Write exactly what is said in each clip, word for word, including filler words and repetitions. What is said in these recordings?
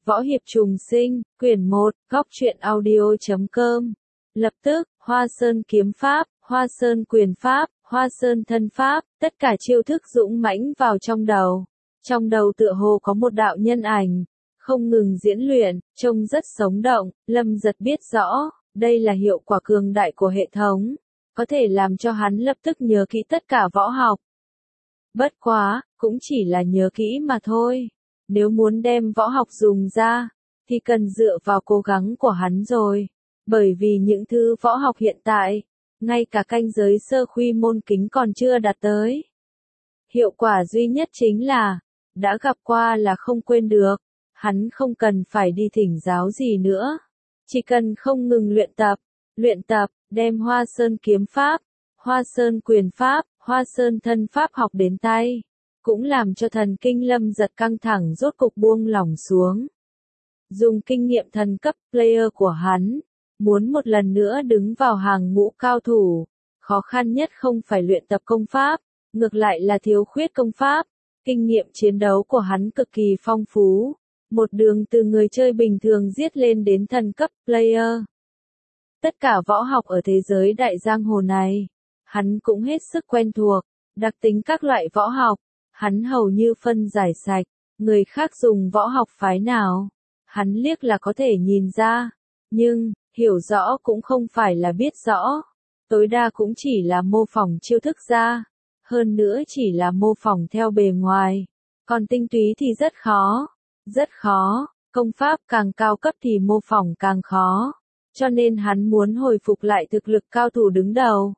Võ hiệp trùng sinh, quyển một, góc truyện audio chấm com. Lập tức, Hoa Sơn kiếm pháp, Hoa Sơn quyền pháp, Hoa Sơn thân pháp, tất cả chiêu thức dũng mãnh vào trong đầu. Trong đầu tựa hồ có một đạo nhân ảnh, không ngừng diễn luyện, trông rất sống động. Lâm Giật biết rõ, đây là hiệu quả cường đại của hệ thống, có thể làm cho hắn lập tức nhớ kỹ tất cả võ học. Bất quá, cũng chỉ là nhớ kỹ mà thôi. Nếu muốn đem võ học dùng ra, thì cần dựa vào cố gắng của hắn rồi. Bởi vì những thứ võ học hiện tại, ngay cả canh giới sơ khuy môn kính còn chưa đạt tới. Hiệu quả duy nhất chính là, đã gặp qua là không quên được. Hắn không cần phải đi thỉnh giáo gì nữa. Chỉ cần không ngừng luyện tập, luyện tập, đem Hoa Sơn kiếm pháp, Hoa Sơn quyền pháp, Hoa Sơn thân pháp học đến tay. Cũng làm cho thần kinh Lâm Giật căng thẳng rốt cục buông lỏng xuống. Dùng kinh nghiệm thần cấp player của hắn, muốn một lần nữa đứng vào hàng ngũ cao thủ, khó khăn nhất không phải luyện tập công pháp, ngược lại là thiếu khuyết công pháp. Kinh nghiệm chiến đấu của hắn cực kỳ phong phú, một đường từ người chơi bình thường giết lên đến thần cấp player. Tất cả võ học ở thế giới đại giang hồ này, hắn cũng hết sức quen thuộc, đặc tính các loại võ học. Hắn hầu như phân giải sạch, người khác dùng võ học phái nào, hắn liếc là có thể nhìn ra, nhưng, hiểu rõ cũng không phải là biết rõ, tối đa cũng chỉ là mô phỏng chiêu thức ra, hơn nữa chỉ là mô phỏng theo bề ngoài, còn tinh túy thì rất khó, rất khó, công pháp càng cao cấp thì mô phỏng càng khó, cho nên hắn muốn hồi phục lại thực lực cao thủ đứng đầu.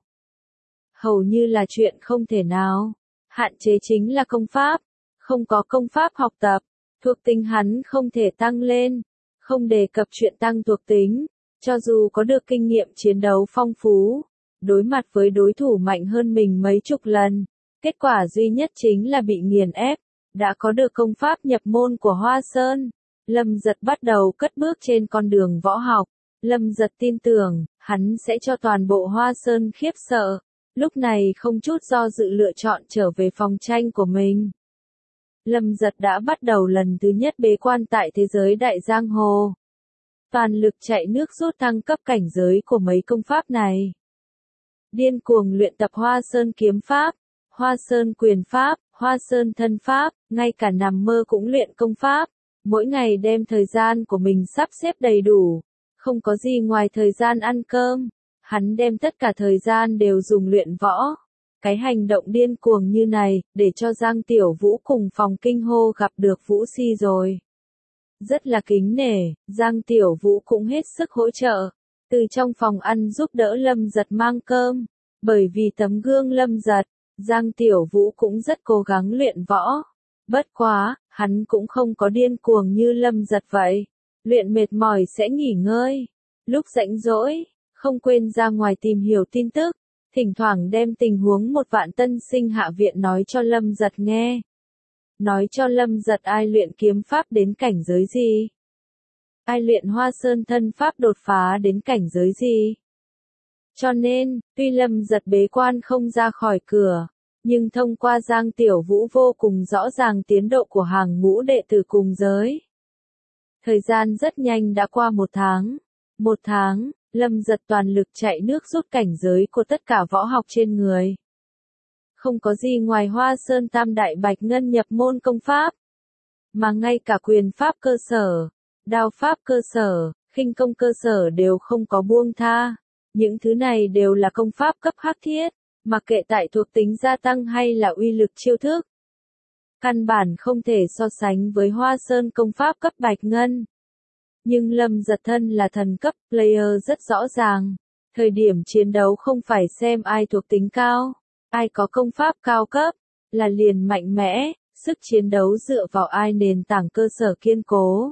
Hầu như là chuyện không thể nào. Hạn chế chính là công pháp, không có công pháp học tập, thuộc tính hắn không thể tăng lên, không đề cập chuyện tăng thuộc tính, cho dù có được kinh nghiệm chiến đấu phong phú, đối mặt với đối thủ mạnh hơn mình mấy chục lần, kết quả duy nhất chính là bị nghiền ép. Đã có được công pháp nhập môn của Hoa Sơn, Lâm Giật bắt đầu cất bước trên con đường võ học. Lâm Giật tin tưởng, hắn sẽ cho toàn bộ Hoa Sơn khiếp sợ. Lúc này không chút do dự lựa chọn trở về phòng tranh của mình. Lâm Giật đã bắt đầu lần thứ nhất bế quan tại thế giới đại giang hồ. Toàn lực chạy nước rút thăng cấp cảnh giới của mấy công pháp này. Điên cuồng luyện tập Hoa Sơn kiếm pháp, Hoa Sơn quyền pháp, Hoa Sơn thân pháp, ngay cả nằm mơ cũng luyện công pháp. Mỗi ngày đem thời gian của mình sắp xếp đầy đủ, không có gì ngoài thời gian ăn cơm. Hắn đem tất cả thời gian đều dùng luyện võ. Cái hành động điên cuồng như này, để cho Giang Tiểu Vũ cùng phòng kinh hô gặp được Vũ Si rồi. Rất là kính nể, Giang Tiểu Vũ cũng hết sức hỗ trợ. Từ trong phòng ăn giúp đỡ Lâm Giật mang cơm. Bởi vì tấm gương Lâm Giật, Giang Tiểu Vũ cũng rất cố gắng luyện võ. Bất quá, hắn cũng không có điên cuồng như Lâm Giật vậy. Luyện mệt mỏi sẽ nghỉ ngơi. Lúc rảnh rỗi, không quên ra ngoài tìm hiểu tin tức, thỉnh thoảng đem tình huống một vạn tân sinh hạ viện nói cho Lâm Giật nghe. Nói cho Lâm Giật ai luyện kiếm pháp đến cảnh giới gì. Ai luyện Hoa Sơn thân pháp đột phá đến cảnh giới gì. Cho nên, tuy Lâm Giật bế quan không ra khỏi cửa, nhưng thông qua Giang Tiểu Vũ vô cùng rõ ràng tiến độ của hàng ngũ đệ tử cùng giới. Thời gian rất nhanh đã qua một tháng. Một tháng. Lâm Giật toàn lực chạy nước rút cảnh giới của tất cả võ học trên người. Không có gì ngoài Hoa Sơn Tam Đại Bạch Ngân nhập môn công pháp. Mà ngay cả quyền pháp cơ sở, đao pháp cơ sở, khinh công cơ sở đều không có buông tha. Những thứ này đều là công pháp cấp hắc thiết, mặc kệ tại thuộc tính gia tăng hay là uy lực chiêu thức. Căn bản không thể so sánh với Hoa Sơn công pháp cấp Bạch Ngân. Nhưng Lâm Giật thân là thần cấp player rất rõ ràng. Thời điểm chiến đấu không phải xem ai thuộc tính cao, ai có công pháp cao cấp, là liền mạnh mẽ, sức chiến đấu dựa vào ai nền tảng cơ sở kiên cố.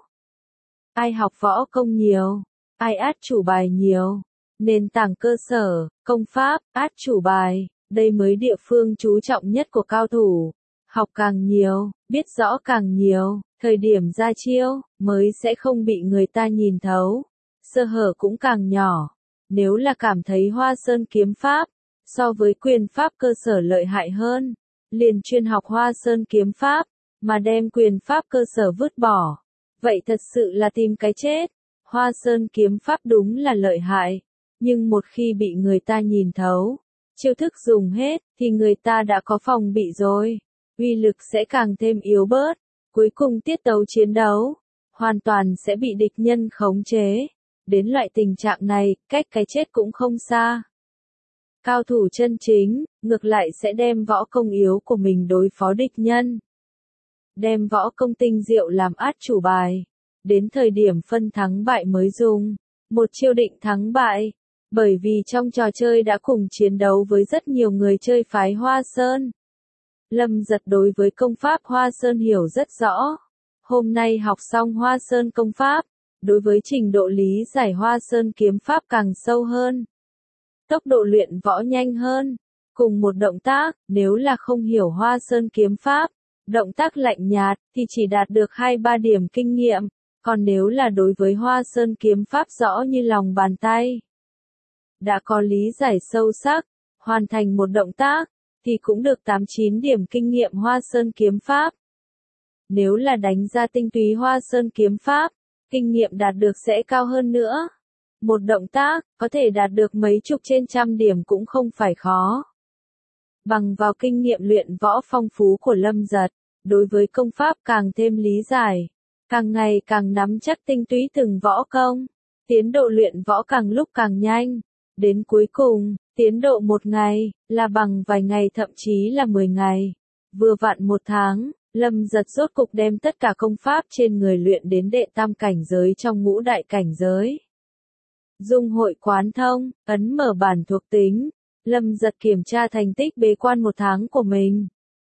Ai học võ công nhiều, ai át chủ bài nhiều. Nền tảng cơ sở, công pháp, át chủ bài, đây mới địa phương chú trọng nhất của cao thủ. Học càng nhiều, biết rõ càng nhiều, thời điểm ra chiêu, mới sẽ không bị người ta nhìn thấu. Sơ hở cũng càng nhỏ. Nếu là cảm thấy Hoa Sơn kiếm pháp, so với quyền pháp cơ sở lợi hại hơn, liền chuyên học Hoa Sơn kiếm pháp, mà đem quyền pháp cơ sở vứt bỏ. vậy thật sự là tìm cái chết. Hoa Sơn kiếm pháp đúng là lợi hại, nhưng một khi bị người ta nhìn thấu, chiêu thức dùng hết, thì người ta đã có phòng bị rồi, uy lực sẽ càng thêm yếu bớt, cuối cùng tiết tấu chiến đấu, hoàn toàn sẽ bị địch nhân khống chế. Đến loại tình trạng này, cách cái chết cũng không xa. Cao thủ chân chính, ngược lại sẽ đem võ công yếu của mình đối phó địch nhân. Đem võ công tinh diệu làm át chủ bài. Đến thời điểm phân thắng bại mới dùng. Một chiêu định thắng bại. Bởi vì trong trò chơi đã cùng chiến đấu với rất nhiều người chơi phái Hoa Sơn. Lâm Giật đối với công pháp Hoa Sơn hiểu rất rõ. Hôm nay học xong Hoa Sơn công pháp, đối với trình độ lý giải Hoa Sơn kiếm pháp càng sâu hơn. Tốc độ luyện võ nhanh hơn. Cùng một động tác, nếu là không hiểu Hoa Sơn kiếm pháp, động tác lạnh nhạt, thì chỉ đạt được hai ba điểm kinh nghiệm. Còn nếu là đối với Hoa Sơn kiếm pháp rõ như lòng bàn tay, đã có lý giải sâu sắc, hoàn thành một động tác, thì cũng được tám chín điểm kinh nghiệm Hoa Sơn kiếm pháp. Nếu là đánh ra tinh túy Hoa Sơn kiếm pháp, kinh nghiệm đạt được sẽ cao hơn nữa. Một động tác, có thể đạt được mấy chục trên trăm điểm cũng không phải khó. Bằng vào kinh nghiệm luyện võ phong phú của Lâm Giật, đối với công pháp càng thêm lý giải, càng ngày càng nắm chắc tinh túy từng võ công, tiến độ luyện võ càng lúc càng nhanh. Đến cuối cùng, tiến độ một ngày, là bằng vài ngày thậm chí là mười ngày. Vừa vặn một tháng, Lâm Giật rốt cục đem tất cả công pháp trên người luyện đến đệ tam cảnh giới trong ngũ đại cảnh giới. Dung hội quán thông, ấn mở bản thuộc tính. Lâm Giật kiểm tra thành tích bế quan một tháng của mình.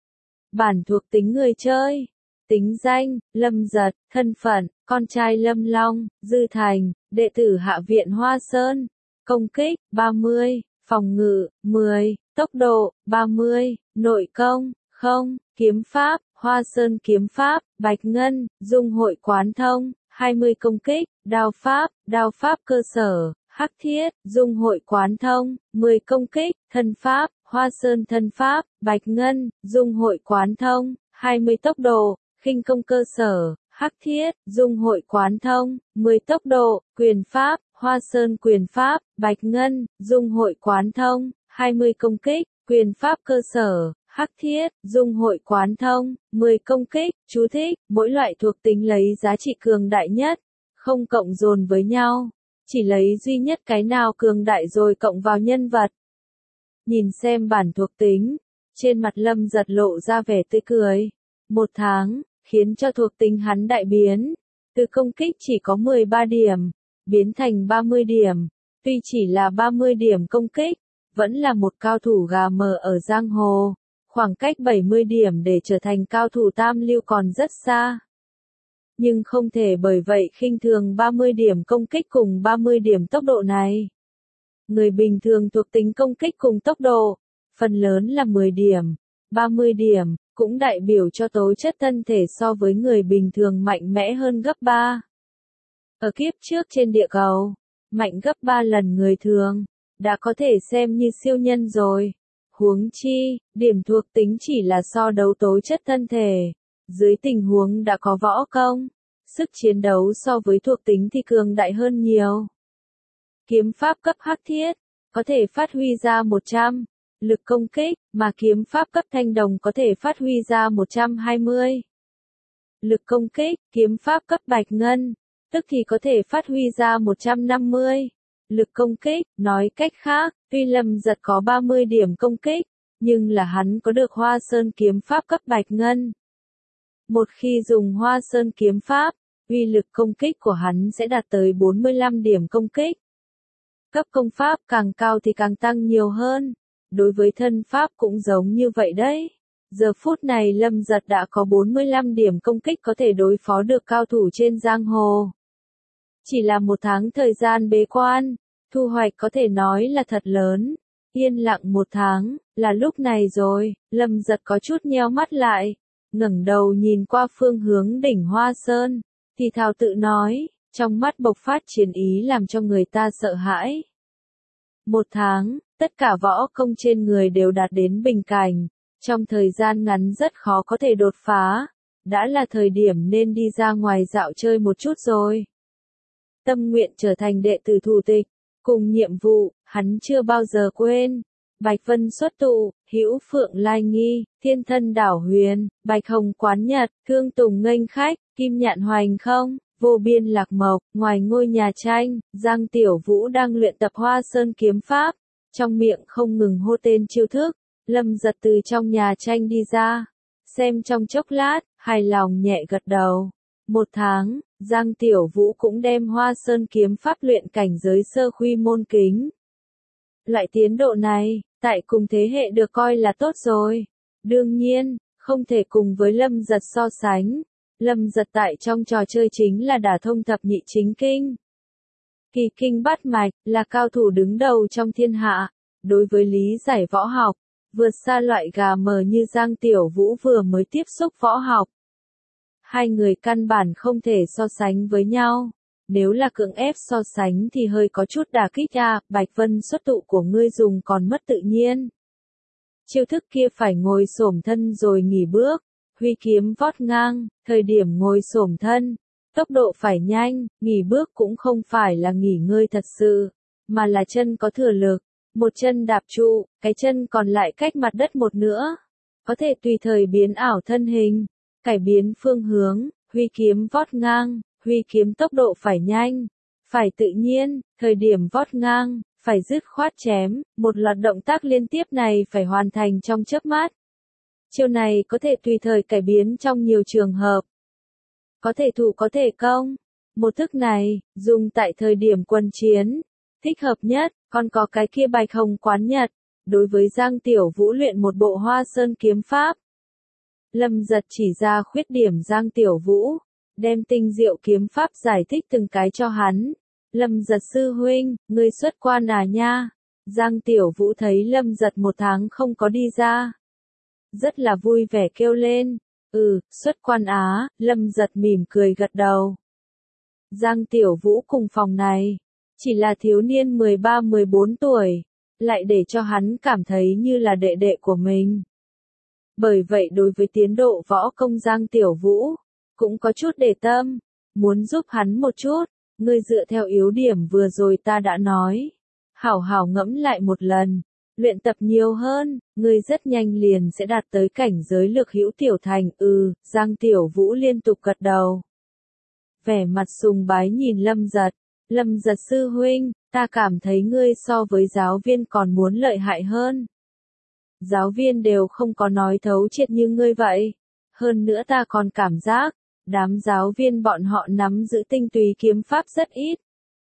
Bản thuộc tính người chơi. Tính danh, Lâm Giật, thân phận, con trai Lâm Long, Dư Thành, đệ tử Hạ viện Hoa Sơn. Công kích, ba mươi, phòng ngự, mười, tốc độ, ba mươi, nội công, không, kiếm pháp, Hoa Sơn kiếm pháp, Bạch Ngân, Dung hội quán thông, hai mươi công kích, đao pháp, đao pháp cơ sở, Hắc Thiết, Dung hội quán thông, mười công kích, thân pháp, Hoa Sơn thân pháp, Bạch Ngân, Dung hội quán thông, hai mươi tốc độ, khinh công cơ sở, Hắc Thiết, Dung hội quán thông, mười tốc độ, quyền pháp, Hoa Sơn quyền pháp, Bạch Ngân, Dung hội quán thông, hai mươi công kích, quyền pháp cơ sở, Hắc Thiết, Dung hội quán thông, mười công kích. Chú thích, mỗi loại thuộc tính lấy giá trị cường đại nhất, không cộng dồn với nhau, chỉ lấy duy nhất cái nào cường đại rồi cộng vào nhân vật. Nhìn xem bản thuộc tính, trên mặt Lâm Giật lộ ra vẻ tươi cười. Một tháng, khiến cho thuộc tính hắn đại biến, từ công kích chỉ có mười ba điểm, biến thành ba mươi điểm. Tuy chỉ là ba mươi điểm công kích, vẫn là một cao thủ gà mờ ở giang hồ. Khoảng cách bảy mươi điểm để trở thành cao thủ tam lưu còn rất xa. Nhưng không thể bởi vậy khinh thường ba mươi điểm công kích cùng ba mươi điểm tốc độ này. Người bình thường thuộc tính công kích cùng tốc độ, phần lớn là mười điểm, ba mươi điểm, cũng đại biểu cho tố chất thân thể so với người bình thường mạnh mẽ hơn gấp ba. Ở kiếp trước trên địa cầu, mạnh gấp ba lần người thường, đã có thể xem như siêu nhân rồi. Huống chi, điểm thuộc tính chỉ là so đấu tố chất thân thể. Dưới tình huống đã có võ công, sức chiến đấu so với thuộc tính thì cường đại hơn nhiều. Kiếm pháp cấp Hắc Thiết, có thể phát huy ra một trăm lực công kích, mà kiếm pháp cấp Thanh Đồng có thể phát huy ra một trăm hai mươi lực công kích. Kiếm pháp cấp Bạch Ngân, tức thì có thể phát huy ra một trăm năm mươi lực công kích. Nói cách khác, tuy Lâm Giật có ba mươi điểm công kích, nhưng là hắn có được Hoa Sơn kiếm pháp cấp Bạch Ngân. Một khi dùng Hoa Sơn kiếm pháp, uy lực công kích của hắn sẽ đạt tới bốn mươi lăm điểm công kích. Cấp công pháp càng cao thì càng tăng nhiều hơn. Đối với thân pháp cũng giống như vậy đấy. Giờ phút này Lâm Giật đã có bốn mươi lăm điểm công kích có thể đối phó được cao thủ trên giang hồ. Chỉ là một tháng thời gian bế quan, thu hoạch có thể nói là thật lớn. Yên lặng một tháng, là lúc này rồi, Lâm Giật có chút nheo mắt lại, ngẩng đầu nhìn qua phương hướng đỉnh Hoa Sơn, thì thào tự nói, trong mắt bộc phát chiến ý làm cho người ta sợ hãi. Một tháng, tất cả võ công trên người đều đạt đến bình cảnh, trong thời gian ngắn rất khó có thể đột phá, đã là thời điểm nên đi ra ngoài dạo chơi một chút rồi. Tâm nguyện trở thành đệ tử thủ tịch, cùng nhiệm vụ, hắn chưa bao giờ quên. Bạch Vân xuất tụ, Hữu Phượng lai nghi, Thiên Thân đảo huyền, Bạch Hồng quán nhật, Thương Tùng nghênh khách, Kim Nhạn hoành không, vô biên lạc mộc. Ngoài ngôi nhà tranh, Giang Tiểu Vũ đang luyện tập Hoa Sơn kiếm pháp, trong miệng không ngừng hô tên chiêu thức. Lâm Giật từ trong nhà tranh đi ra, xem trong chốc lát, hài lòng nhẹ gật đầu. Một tháng, Giang Tiểu Vũ cũng đem Hoa Sơn kiếm pháp luyện cảnh giới sơ khuy môn kính. Loại tiến độ này, tại cùng thế hệ được coi là tốt rồi. Đương nhiên, không thể cùng với Lâm Giật so sánh. Lâm Giật tại trong trò chơi chính là đả thông thập nhị chính kinh. Kỳ kinh bát mạch, là cao thủ đứng đầu trong thiên hạ. Đối với lý giải võ học, vượt xa loại gà mờ như Giang Tiểu Vũ vừa mới tiếp xúc võ học. Hai người căn bản không thể so sánh với nhau. Nếu là cưỡng ép so sánh thì hơi có chút đả kích à, Bạch Vân xuất tụ của ngươi dùng còn mất tự nhiên. Chiêu thức kia phải ngồi xổm thân rồi nghỉ bước, huy kiếm vót ngang, thời điểm ngồi xổm thân, tốc độ phải nhanh, nghỉ bước cũng không phải là nghỉ ngơi thật sự, mà là chân có thừa lực, một chân đạp trụ, cái chân còn lại cách mặt đất một nữa, có thể tùy thời biến ảo thân hình, cải biến phương hướng, huy kiếm vót ngang. Huy kiếm tốc độ phải nhanh, phải tự nhiên, thời điểm vót ngang, phải dứt khoát chém, một loạt động tác liên tiếp này phải hoàn thành trong chớp mắt. Chiêu này có thể tùy thời cải biến trong nhiều trường hợp. Có thể thủ có thể công. Một thức này, dùng tại thời điểm quân chiến, thích hợp nhất, còn có cái kia Bạch Hồng quán nhật, đối với Giang Tiểu Vũ luyện một bộ Hoa Sơn kiếm pháp. Lâm Giật chỉ ra khuyết điểm Giang Tiểu Vũ, đem tinh diệu kiếm pháp giải thích từng cái cho hắn. Lâm Giật sư huynh, ngươi xuất quan à nha? Giang Tiểu Vũ thấy Lâm Giật một tháng không có đi ra, rất là vui vẻ kêu lên. Ừ, xuất quan á, Lâm Giật mỉm cười gật đầu. Giang Tiểu Vũ cùng phòng này, chỉ là thiếu niên mười ba mười bốn tuổi, lại để cho hắn cảm thấy như là đệ đệ của mình. Bởi vậy đối với tiến độ võ công Giang Tiểu Vũ, cũng có chút để tâm, muốn giúp hắn một chút, ngươi dựa theo yếu điểm vừa rồi ta đã nói. Hảo hảo ngẫm lại một lần, luyện tập nhiều hơn, ngươi rất nhanh liền sẽ đạt tới cảnh giới lực hữu tiểu thành. Ừ, Giang Tiểu Vũ liên tục gật đầu. Vẻ mặt sùng bái nhìn Lâm Giật, Lâm Giật sư huynh, ta cảm thấy ngươi so với giáo viên còn muốn lợi hại hơn. Giáo viên đều không có nói thấu triệt như ngươi vậy. Hơn nữa ta còn cảm giác, đám giáo viên bọn họ nắm giữ tinh túy kiếm pháp rất ít.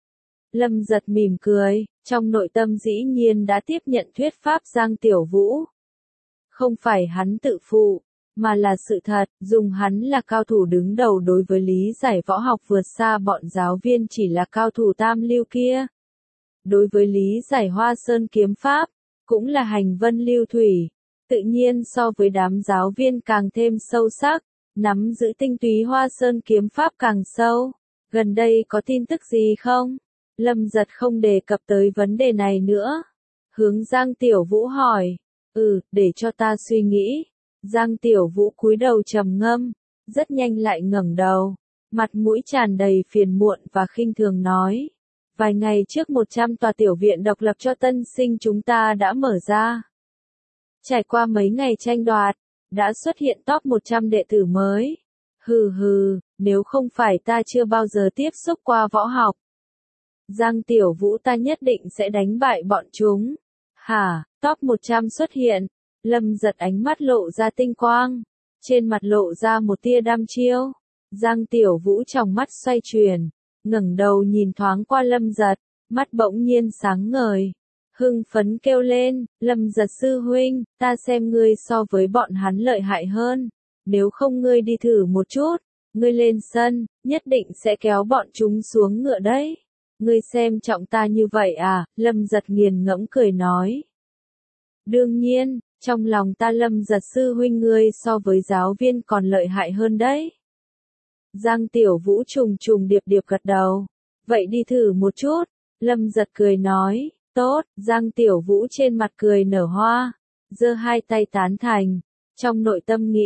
Lâm Giật mỉm cười, trong nội tâm dĩ nhiên đã tiếp nhận thuyết pháp Giang Tiểu Vũ. Không phải hắn tự phụ, mà là sự thật, dùng hắn là cao thủ đứng đầu đối với lý giải võ học vượt xa bọn giáo viên chỉ là cao thủ tam lưu kia. Đối với lý giải Hoa Sơn kiếm pháp, cũng là hành vân lưu thủy, tự nhiên so với đám giáo viên càng thêm sâu sắc. Nắm giữ tinh túy Hoa Sơn kiếm pháp càng sâu. Gần đây có tin tức gì không? Lâm Giật không đề cập tới vấn đề này nữa. Hướng Giang Tiểu Vũ hỏi. Ừ, để cho ta suy nghĩ. Giang Tiểu Vũ cúi đầu trầm ngâm, rất nhanh lại ngẩng đầu, mặt mũi tràn đầy phiền muộn và khinh thường nói. Vài ngày trước một trăm tòa tiểu viện độc lập cho tân sinh chúng ta đã mở ra. Trải qua mấy ngày tranh đoạt, đã xuất hiện top một trăm đệ tử mới. Hừ hừ, nếu không phải ta chưa bao giờ tiếp xúc qua võ học. Giang Tiểu Vũ ta nhất định sẽ đánh bại bọn chúng. Hả, top một trăm xuất hiện. Lâm Giật ánh mắt lộ ra tinh quang. Trên mặt lộ ra một tia đăm chiêu. Giang Tiểu Vũ trong mắt xoay chuyển. Ngẩng đầu nhìn thoáng qua Lâm Giật. Mắt bỗng nhiên sáng ngời. Hưng phấn kêu lên, Lâm Giật sư huynh, ta xem ngươi so với bọn hắn lợi hại hơn. Nếu không ngươi đi thử một chút, ngươi lên sân, nhất định sẽ kéo bọn chúng xuống ngựa đấy. Ngươi xem trọng ta như vậy à, Lâm Giật nghiền ngẫm cười nói. Đương nhiên, trong lòng ta Lâm Giật sư huynh ngươi so với giáo viên còn lợi hại hơn đấy. Giang Tiểu Vũ trùng trùng điệp điệp gật đầu. Vậy đi thử một chút, Lâm Giật cười nói. Tốt, Giang Tiểu Vũ trên mặt cười nở hoa, giơ hai tay tán thành, trong nội tâm nghĩ,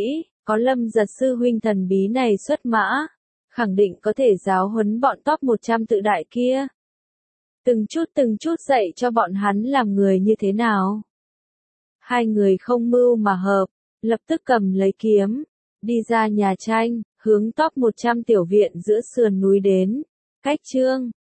có Lâm Giật sư huynh thần bí này xuất mã, khẳng định có thể giáo huấn bọn top một trăm tự đại kia. Từng chút từng chút dạy cho bọn hắn làm người như thế nào. Hai người không mưu mà hợp, lập tức cầm lấy kiếm, đi ra nhà tranh, hướng top một trăm tiểu viện giữa sườn núi đến. Cách chương